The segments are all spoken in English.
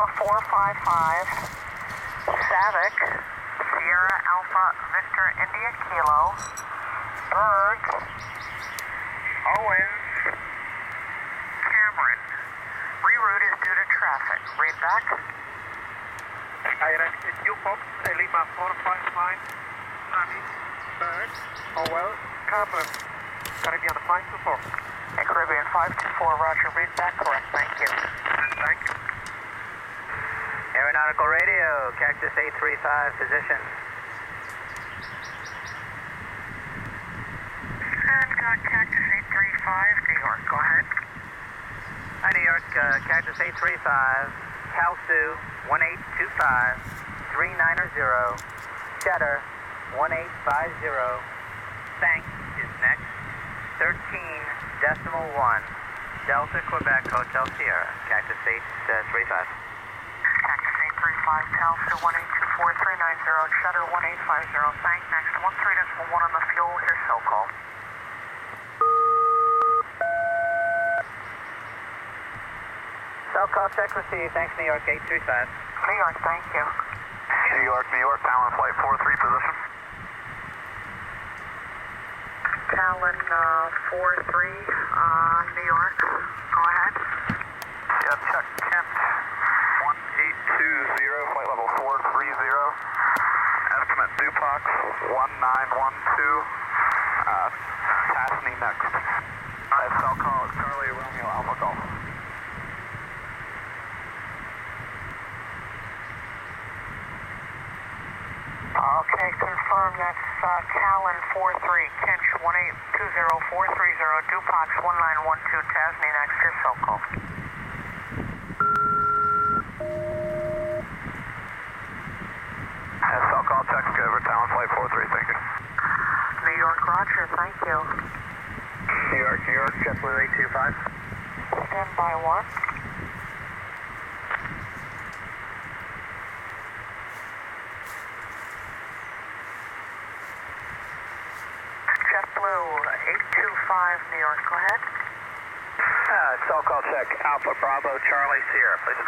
Lima 455, Savick, Sierra Alpha Victor India Kilo, Berg, Owens, Cameron. Reroute is due to traffic. Read back. It's you folks, Lima 455, Sammy, Berg, Owell, Cameron. Caribbean 524. And Caribbean 524, roger. Read back, correct. Thank you. Thank you. Aeronautical Radio, Cactus 835, position. And Cactus 835, New York, go ahead. Hi, New York, Cactus 835, Kalsu 1825, 390, Cheddar 1850, Thanks is next, 13.1, Delta Quebec Hotel Sierra, Cactus 835. Cactus 835, Kalsu 1824390, Cheddar 1850, thank next, 13.1 on the fuel, here's SoCal. SoCal check received, thanks New York 835. New York, thank you. New York, Talon Flight 43, position. Talon 43, New York, go ahead. Yeah, check Kent 1820, flight level 430. Estimate Dupox 1912. Tasney next. SoCal, Charlie Romeo Alpha Golf. Okay, confirm that's Talon 43, Kinch 1820430, Dupox 1912, Tasney next, here's SoCal. SoCal, check over Talon Flight 43, thank you. New York, roger, thank you. New York, JetBlue 825. Stand by one. JetBlue 825, New York, go ahead. SoCal, check Alpha Bravo Charlie Sierra, please.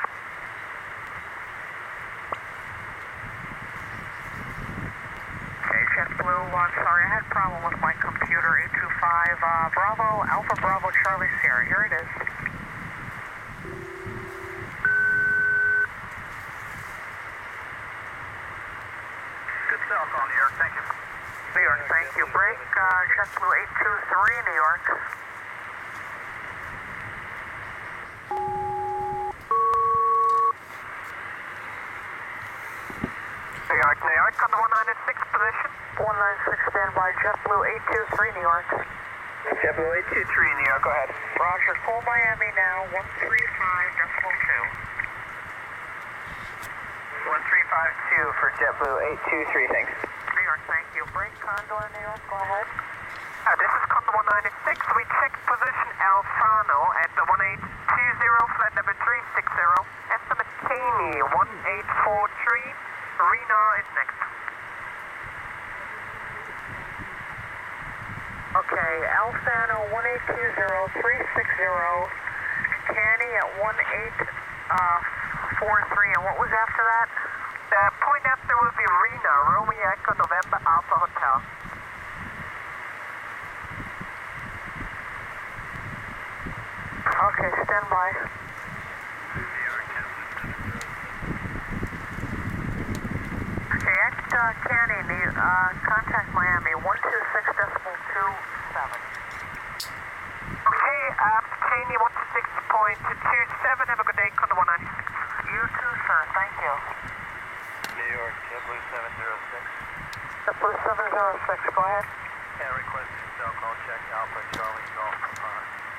Okay, JetBlue, sorry, I had a problem with my computer. 825, Bravo, Alpha Bravo Charlie Sierra, here it is. Good SoCal, New York, thank you. New York, thank you. Break, JetBlue 823, New York. New York, on the 196 position. 196, standby, JetBlue 823, New York. JetBlue 823, New York, go ahead. Roger, full Miami now, 135.2. 1352 for JetBlue 823, thanks. New York, thank you. Break Condor, New York, go ahead. This is Condor 196. We checked position Alfano at the 1820, flight number 360. Estimate Caney 1843. Reno is next. Okay, Alfano 1820360, Canny at 1843, and what was after that? The point after will be Reno, Romeo Echo November Alpha Hotel. Okay, stand by. Okay, at Canny, contact Miami, 126.27. Okay, Caney 126.27. Have a good day, Condor 196. You too, sir. Thank you. New York, JetBlue 706. JetBlue 706, go ahead. Requesting SoCal check Alpha Charlie Golf Pond.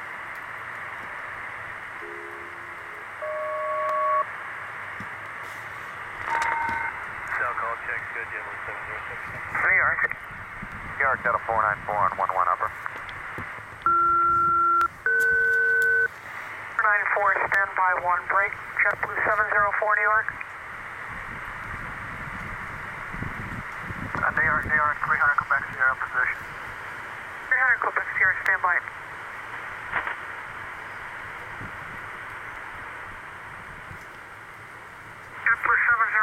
SoCal check good, JetBlue 706. New York. New York, Delta 494 on 11 upper. 494, standby 1, break, JetBlue 704, New York. New York, 300 Quebec Sierra position. 300 Quebec Sierra, standby.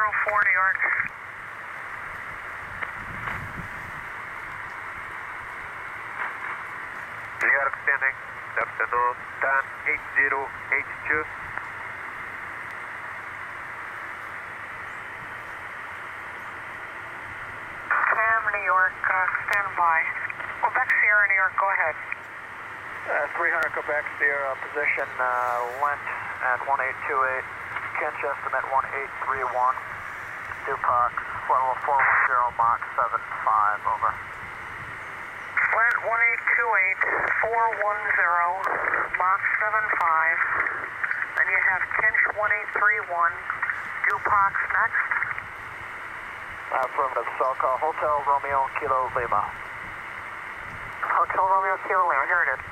New York. New York standing. Delta no, tan 8082. Cam, New York, stand by. Quebec Sierra, New York, go ahead. 300 Quebec Sierra, position Lent at 1828. Kinch estimate 1831. Dupax, flight level 410, Mach 75, over. Lent 1828, 410, Mach 75. Then you have Kinch 1831. Dupax next. Affirmative, SoCal, Hotel Romeo Kilo Lima. Hotel Romeo Kilo Lima, here it is.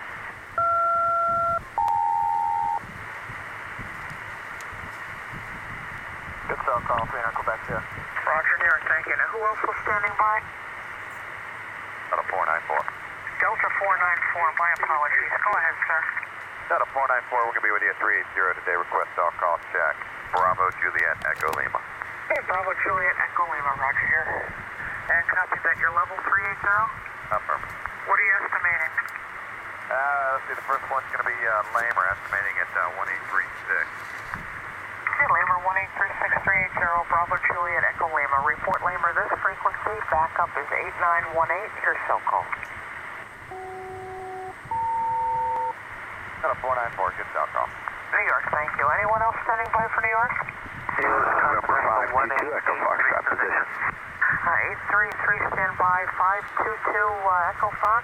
Good SoCal, 300 Quebec here. Roger, New York, thank you. Now, who else was standing by? Delta 494. Delta 494, my apologies. Go ahead, sir. Delta 494, we're going to be with you at 380 today. Request SoCal check. Bravo Juliet Echo Lima. Hey, Bravo Juliet Echo Lima, Roger here. And copy that you're level 380? Affirmative. What are you estimating? Let's see, the first one's going to be Lamer, estimating at 1836. Okay, Lamer 1836380, Bravo Juliet Echo Lima. Report Lamer, this frequency, backup is 8918, here's SoCal. Delta 494, good SoCal. New York, thank you. Anyone else standing by for New York? November 522, Echo Foxtrot position. 833, stand by, 522, Echo Fox.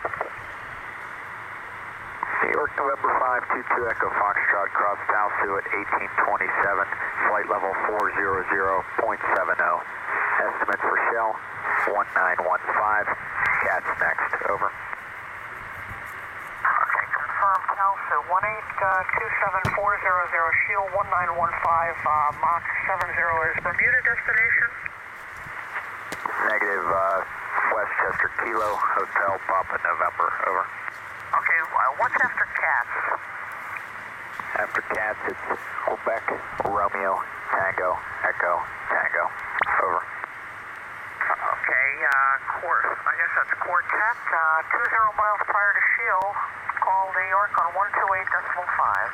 New York, November 522, Echo Foxtrot, cross Palsu at 1827, flight level 400.70. Estimate for Shell, 1915. Cat's next, over. Okay, confirm Palsu, 1827400, Shield 1915, Mach 70 is Bermuda destination? Negative, Westchester Kilo, Hotel Papa November, over. Okay, what's after Cats? After Cats, it's Quebec, Romeo, Tango, Echo, Tango, over. Okay, I guess that's Quartet, 20 miles prior to Shield, call New York on 128.5.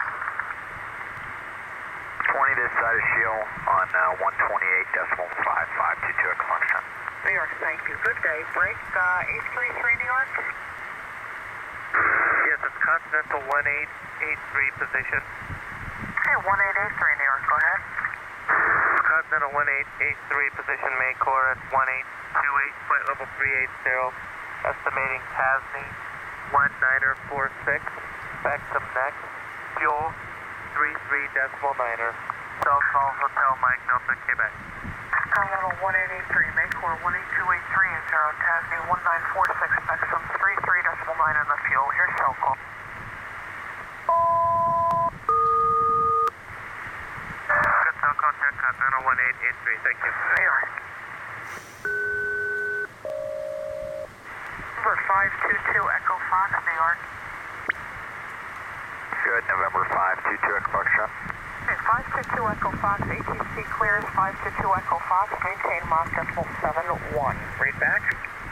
20 this side of Shield on 128.5, 522 Echo Foxtrot. New York, thank you. Good day. Break 833 New York. Yes, it's Continental 1883 position. Okay, 1883 New York, go ahead. Continental 1883 position, Maycore at 1828, flight level 380. Estimating Tasney 1946. Spectrum next. Fuel 33.9er. SoCal Hotel Mike Delta, Quebec. Continental 1883, Maycore 18283, Tasney 1946, Spectrum 33.9 in the fuel. Here's SoCal. Good SoCal check, Continental 1883, thank you. New York. Number 522 Echo Fox, New York. Good, November 522 Echo Foxtrot. Okay, 522 Echo Fox, ATC clears, 522 Echo Fox, maintain Mach decimal 71. Read back.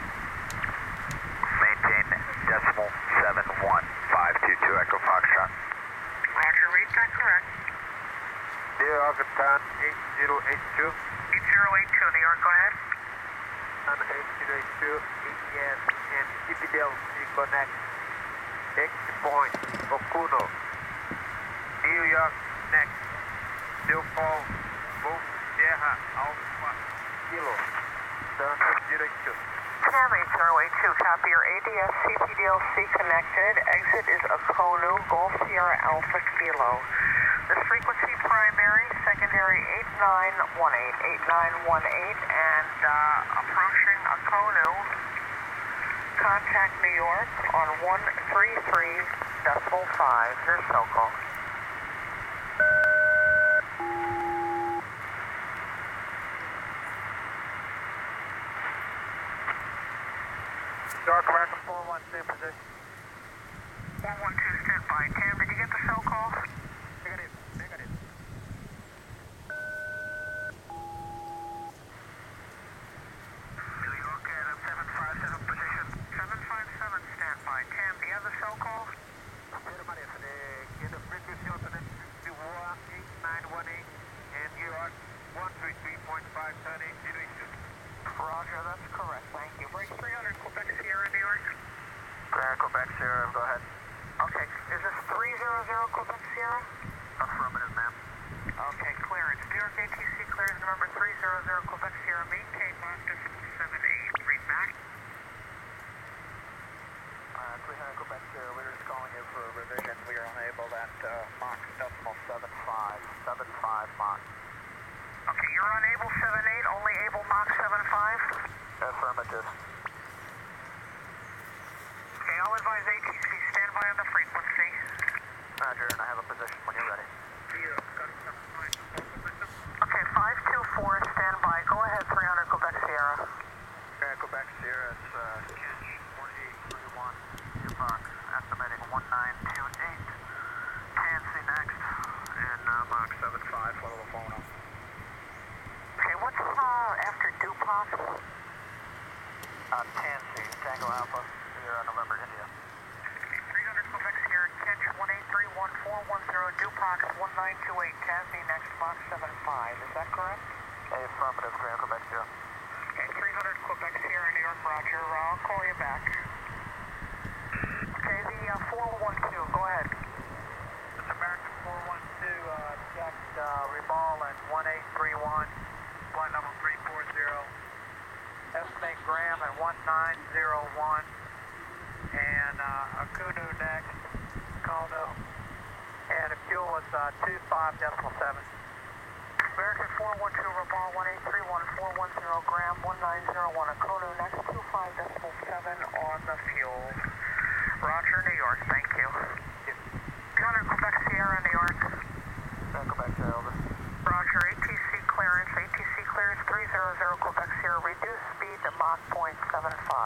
Maintain decimal 71, 522 Echo Foxtrot. Roger, read back correct. New York, tan 8082. 8082, New York, go ahead. Tan 8082, AES and CPDLC connect. Exit point, Okuno. New York, next. Still fall, Wolf, Sierra, Alpha, Kilo. Tan 8082. Cam 8082, copy your ADS CPDLC connected. Exit is Okonu, Golf Sierra Alpha Kilo. This frequency primary, secondary 8918, and approaching Okonu. Contact New York on 133.5. Here's SoCal. York, American 412 position. 412, stand by. Cam, did you get the SoCal? Negative, negative. runway 3.5, turn 8082. Roger, that's correct. Thank you. Break 300 Quebec Sierra, New York. Quebec Sierra, go ahead. Okay. Is this 300 Quebec Sierra? Affirmative, ma'am. Okay, clearance. New York ATC clears number 300 Quebec Sierra. Maintain Mach 78. Read back. 300 Quebec Sierra, we're just calling you for a revision. We are unable at Mach 75 Mach. Okay, you're unable 78, only able Mach 75? Affirmative. Okay, I'll advise ATC, stand by on the frequency. Roger, and I have a position when you're ready. Okay, 524, stand by. Go ahead, 300 Quebec Sierra. Quebec Sierra, it's Kinch 1831, Dubox, estimating 1928. Tansy next, and Mach 75, follow the phone up. Okay, what's after Dupox? Tansy, Tango Alpha, Sierra, November, India. 300 Quebec Sierra, Kinch 1831410, Dupox 1928, Tasney next, Mach 75. Is that correct? Affirmative, 300 Quebec Sierra. Okay, 300 Quebec Sierra, New York, Roger. I'll call you back. Okay, the 412, go ahead. This is American 412, checked Reball at 1831, flight level 340. Estimate Graham at 1901, and Akunu next, Kono, and the fuel was 25.7. American 412, Reball 1831410, Graham 1901, Akonu next, 25.7 on the fuel. Roger, New York, thank you. 300 Quebec Sierra, New York. Quebec Sierra, over. Roger, ATC clearance 300 Quebec Sierra, reduce speed to Mach .75.